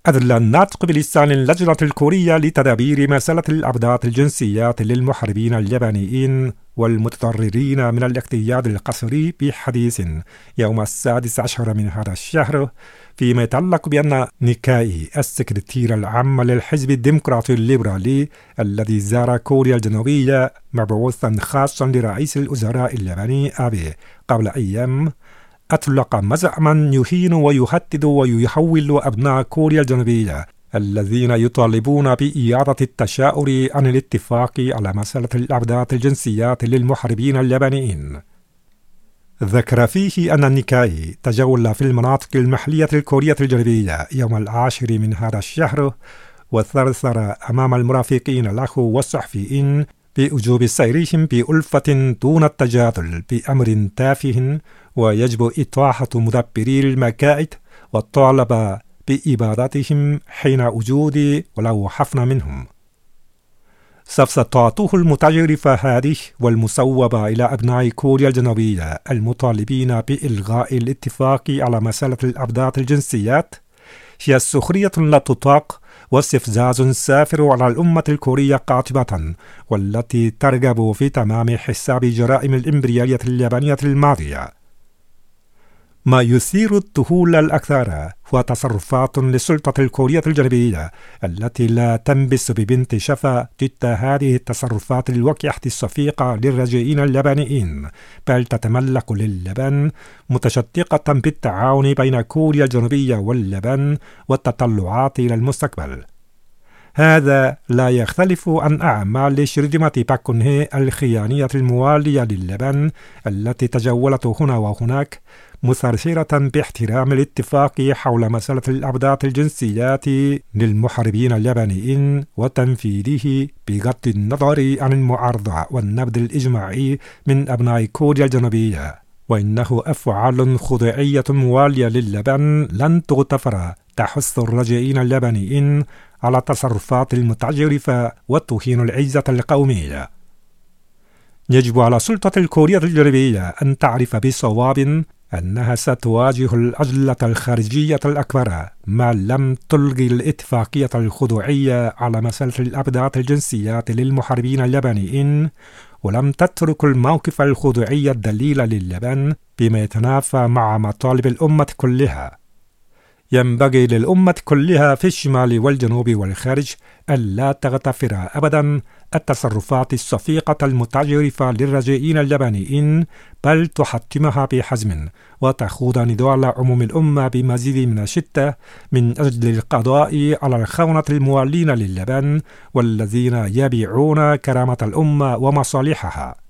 أدلى الناطق بلسان اللجنة الكورية لتدابير مسألة الأبدات الجنسيات للمحاربين اليابانيين والمتضررين من الاقتياد القسري بحديث يوم 16 من هذا الشهر فيما يتعلق بأن نيكاي السكرتير العام للحزب الديمقراطي الليبرالي الذي زار كوريا الجنوبية مبعوثا خاصا لرئيس الوزراء الياباني آبي قبل أيام أطلق مزعما يهين ويهدد ويحول أبناء كوريا الجنوبية الذين يطالبون بإعادة التشاور عن الاتفاق على مسألة الأبدات الجنسيات للمحاربين اليابانيين. ذكر فيه أن نيكاي تجول في المناطق المحلية الكورية الجنوبية يوم 10 من هذا الشهر وثرثر أمام المرافقين له والصحفيين بوجوب سيرهم بألفة دون التجادل بأمر تافه ويجب إطاحة مدبري المكائد والطالب بإبادتهم حين وجود ولو حفنة منهم. سفسطاته المتجرفة هذه والمصوبة إلى أبناء كوريا الجنوبية المطالبين بإلغاء الاتفاق على مسألة الأبدات الجنسيات هي سخرية لا تطاق واستفزاز سافر على الأمة الكورية قاطبة والتي ترغب في تمام حساب جرائم الإمبريالية اليابانية الماضية. ما يثير الذهول الأكثر هو تصرفات للسلطة الكورية الجنوبية التي لا تنبس ببنت شفا ضد هذه التصرفات الوقحة الصفيقة لللاجئين اليابانيين، بل تتملق لليابان متشدقة بالتعاون بين كوريا الجنوبية واليابان والتطلعات إلى المستقبل. هذا لا يختلف عن أعمال شرذمة باك كون هي الخيانية الموالية لليابان التي تجولت هنا وهناك مثرثرة باحترام الاتفاق حول مسألة الأبدات الجنسيات للمحاربين اليابانيين وتنفيذه بغض النظر عن المعارضة والنبذ الإجماعي من أبناء كوريا الجنوبية. وإنه أفعال خداعية موالية لليابان لن تغتفر تحث اللاجئين اليابانيين على تصرفات المتجرفة وتهين العزة القومية. يجب على السلطة الكورية الجنوبية أن تعرف بصواب أنها ستواجه العجلة الخارجية الأكبر ما لم تلغي الاتفاقية الخضوعية على مسألة الأبدات الجنسيات للمحاربين اليابانيين ولم تترك الموقف الخضوعي الدليل لليابان بما يتنافى مع مطالب الأمة كلها. ينبغي للأمة كلها في الشمال والجنوب والخارج ألا تغتفر أبدا التصرفات الصفيقة المتجرفة لللاجئين اليابانيين، بل تحتمها بحزم وتخوض نضال عموم الأمة بمزيد من الشدة من أجل القضاء على الخونة الموالين لليابان والذين يبيعون كرامة الأمة ومصالحها.